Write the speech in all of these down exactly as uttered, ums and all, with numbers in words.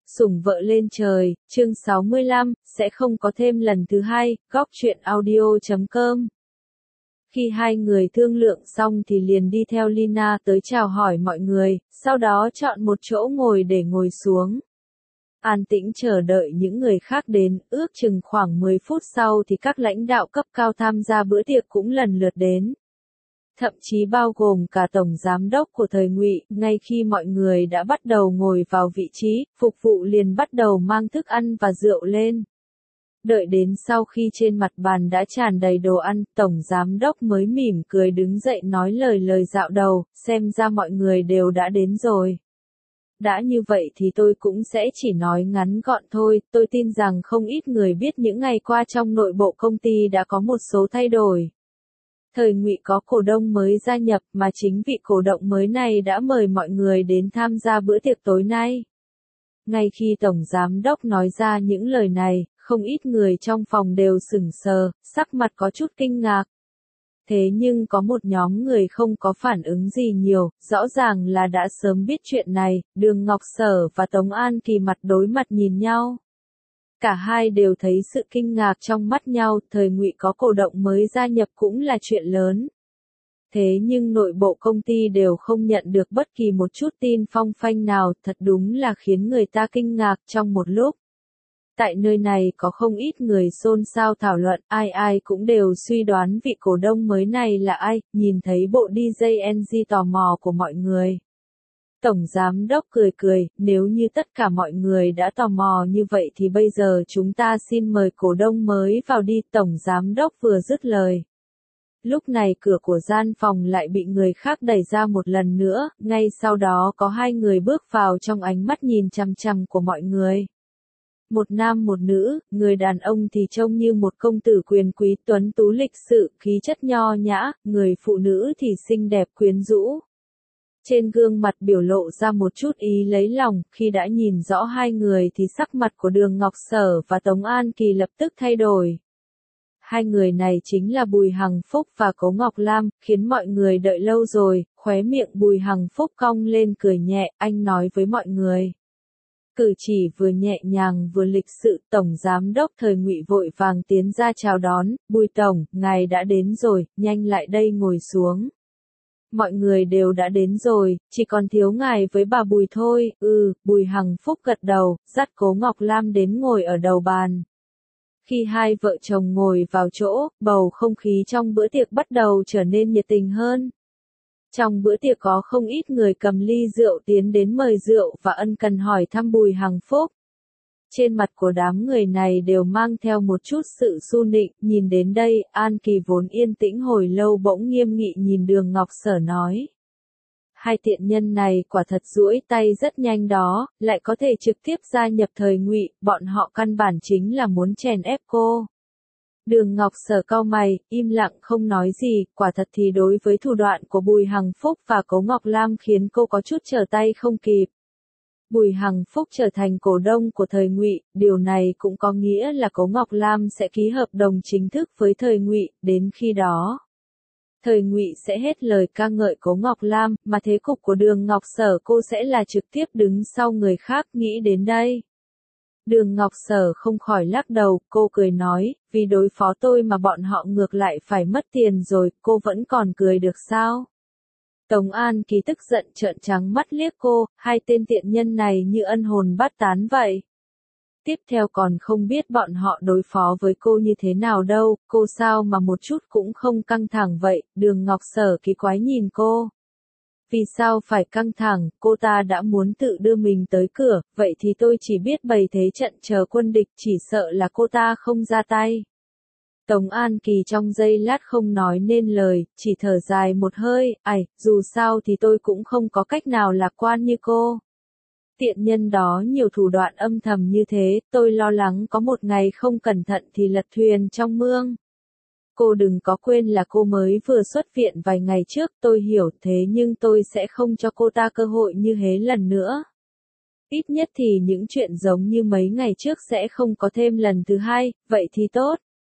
Sủng vợ lên trời, chương sáu mươi lăm, sẽ không có thêm lần thứ hai, góc truyện audio chấm com. Khi hai người thương lượng xong thì liền đi theo Lina tới chào hỏi mọi người, sau đó chọn một chỗ ngồi để ngồi xuống. An tĩnh chờ đợi những người khác đến, ước chừng khoảng mười phút sau thì các lãnh đạo cấp cao tham gia bữa tiệc cũng lần lượt đến. Thậm chí bao gồm cả tổng giám đốc của thời Ngụy, ngay khi mọi người đã bắt đầu ngồi vào vị trí, phục vụ liền bắt đầu mang thức ăn và rượu lên. Đợi đến sau khi trên mặt bàn đã tràn đầy đồ ăn, tổng giám đốc mới mỉm cười đứng dậy nói lời lời dạo đầu, xem ra mọi người đều đã đến rồi. Đã như vậy thì tôi cũng sẽ chỉ nói ngắn gọn thôi, tôi tin rằng không ít người biết những ngày qua trong nội bộ công ty đã có một số thay đổi. Thời Ngụy có cổ đông mới gia nhập mà chính vị cổ động mới này đã mời mọi người đến tham gia bữa tiệc tối nay. Ngay khi Tổng Giám đốc nói ra những lời này, không ít người trong phòng đều sững sờ, sắc mặt có chút kinh ngạc. Thế nhưng có một nhóm người không có phản ứng gì nhiều, rõ ràng là đã sớm biết chuyện này, Đường Ngọc Sở và Tống An Kỳ mặt đối mặt nhìn nhau. Cả hai đều thấy sự kinh ngạc trong mắt nhau, thời Ngụy có cổ động mới gia nhập cũng là chuyện lớn. Thế nhưng nội bộ công ty đều không nhận được bất kỳ một chút tin phong phanh nào, thật đúng là khiến người ta kinh ngạc trong một lúc. Tại nơi này có không ít người xôn xao thảo luận, ai ai cũng đều suy đoán vị cổ đông mới này là ai, nhìn thấy bộ đi gi en giê tò mò của mọi người. Tổng Giám đốc cười cười, nếu như tất cả mọi người đã tò mò như vậy thì bây giờ chúng ta xin mời cổ đông mới vào đi. Tổng Giám đốc vừa dứt lời. Lúc này cửa của gian phòng lại bị người khác đẩy ra một lần nữa, ngay sau đó có hai người bước vào trong ánh mắt nhìn chằm chằm của mọi người. Một nam một nữ, người đàn ông thì trông như một công tử quyền quý tuấn tú lịch sự, khí chất nho nhã, người phụ nữ thì xinh đẹp quyến rũ. Trên gương mặt biểu lộ ra một chút ý lấy lòng, khi đã nhìn rõ hai người thì sắc mặt của Đường Ngọc Sở và Tống An Kỳ lập tức thay đổi. Hai người này chính là Bùi Hằng Phúc và Cố Ngọc Lam, khiến mọi người đợi lâu rồi, khóe miệng Bùi Hằng Phúc cong lên cười nhẹ, anh nói với mọi người. Cử chỉ vừa nhẹ nhàng vừa lịch sự, Tổng Giám đốc thời Ngụy vội vàng tiến ra chào đón, Bùi Tổng, ngài đã đến rồi, nhanh lại đây ngồi xuống. Mọi người đều đã đến rồi, chỉ còn thiếu ngài với bà Bùi thôi, ừ, Bùi Hằng Phúc gật đầu, dắt Cố Ngọc Lam đến ngồi ở đầu bàn. Khi hai vợ chồng ngồi vào chỗ, bầu không khí trong bữa tiệc bắt đầu trở nên nhiệt tình hơn. Trong bữa tiệc có không ít người cầm ly rượu tiến đến mời rượu và ân cần hỏi thăm Bùi Hằng Phúc. Trên mặt của đám người này đều mang theo một chút sự su nịnh, nhìn đến đây, An Kỳ vốn yên tĩnh hồi lâu bỗng nghiêm nghị nhìn Đường Ngọc Sở nói. Hai tiện nhân này quả thật duỗi tay rất nhanh đó, lại có thể trực tiếp gia nhập thời Ngụy, bọn họ căn bản chính là muốn chèn ép cô. Đường Ngọc Sở cau mày, im lặng không nói gì, quả thật thì đối với thủ đoạn của Bùi Hằng Phúc và Cố Ngọc Lam khiến cô có chút trở tay không kịp. Bùi Hằng Phúc trở thành cổ đông của thời Ngụy, điều này cũng có nghĩa là Cố Ngọc Lam sẽ ký hợp đồng chính thức với thời Ngụy, đến khi đó. Thời Ngụy sẽ hết lời ca ngợi Cố Ngọc Lam, mà thế cục của Đường Ngọc Sở cô sẽ là trực tiếp đứng sau người khác, nghĩ đến đây. Đường Ngọc Sở không khỏi lắc đầu, cô cười nói, vì đối phó tôi mà bọn họ ngược lại phải mất tiền rồi, cô vẫn còn cười được sao? Tống An Kỳ tức giận trợn trắng mắt liếc cô, hai tên tiện nhân này như ân hồn bát tán vậy. Tiếp theo còn không biết bọn họ đối phó với cô như thế nào đâu, cô sao mà một chút cũng không căng thẳng vậy, Đường Ngọc Sở kỳ quái nhìn cô. Vì sao phải căng thẳng, cô ta đã muốn tự đưa mình tới cửa, vậy thì tôi chỉ biết bày thế trận chờ quân địch, chỉ sợ là cô ta không ra tay. Tống An Kỳ trong giây lát không nói nên lời, chỉ thở dài một hơi, ải, dù sao thì tôi cũng không có cách nào lạc quan như cô. Tiện nhân đó nhiều thủ đoạn âm thầm như thế, tôi lo lắng có một ngày không cẩn thận thì lật thuyền trong mương. Cô đừng có quên là cô mới vừa xuất viện vài ngày trước, tôi hiểu thế nhưng tôi sẽ không cho cô ta cơ hội như thế lần nữa. Ít nhất thì những chuyện giống như mấy ngày trước sẽ không có thêm lần thứ hai, vậy thì tốt.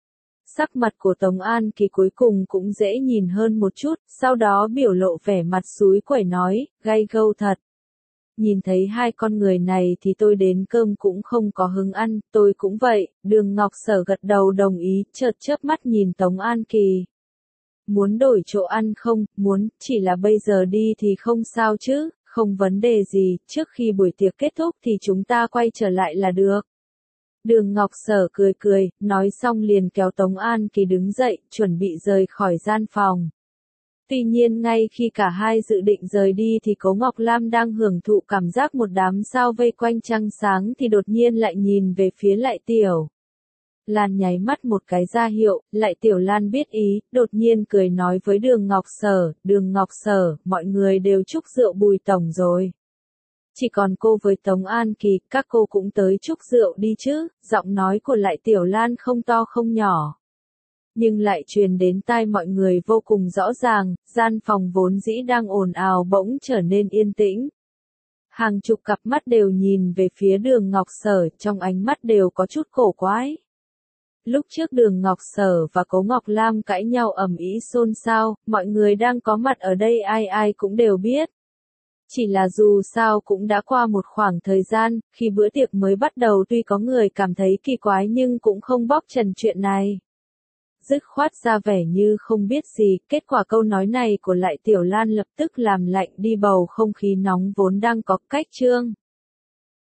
Sắc mặt của Tống An Kỳ cuối cùng cũng dễ nhìn hơn một chút, sau đó biểu lộ vẻ mặt xúi quẩy nói, gay gâu thật. Nhìn thấy hai con người này thì tôi đến cơm cũng không có hứng ăn, tôi cũng vậy, Đường Ngọc Sở gật đầu đồng ý, chợt chớp mắt nhìn Tống An Kỳ. Muốn đổi chỗ ăn không, muốn, chỉ là bây giờ đi thì không sao chứ, không vấn đề gì, trước khi buổi tiệc kết thúc thì chúng ta quay trở lại là được. Đường Ngọc Sở cười cười, nói xong liền kéo Tống An Kỳ đứng dậy, chuẩn bị rời khỏi gian phòng. Tuy nhiên ngay khi cả hai dự định rời đi thì Cố Ngọc Lam đang hưởng thụ cảm giác một đám sao vây quanh trăng sáng thì đột nhiên lại nhìn về phía Lại Tiểu Lan, nháy mắt một cái ra hiệu, Lại Tiểu Lan biết ý, đột nhiên cười nói với Đường Ngọc Sở, Đường Ngọc Sở, mọi người đều chúc rượu Bùi tổng rồi. Chỉ còn cô với Tống An Kỳ, các cô cũng tới chúc rượu đi chứ, giọng nói của Lại Tiểu Lan không to không nhỏ. Nhưng lại truyền đến tai mọi người vô cùng rõ ràng, gian phòng vốn dĩ đang ồn ào bỗng trở nên yên tĩnh. Hàng chục cặp mắt đều nhìn về phía Đường Ngọc Sở, trong ánh mắt đều có chút cổ quái. Lúc trước Đường Ngọc Sở và Cố Ngọc Lam cãi nhau ầm ĩ xôn xao, mọi người đang có mặt ở đây ai ai cũng đều biết. Chỉ là dù sao cũng đã qua một khoảng thời gian, khi bữa tiệc mới bắt đầu tuy có người cảm thấy kỳ quái nhưng cũng không bóc trần chuyện này. Dứt khoát ra vẻ như không biết gì, kết quả câu nói này của Lại Tiểu Lan lập tức làm lạnh đi bầu không khí nóng vốn đang có. Cách chương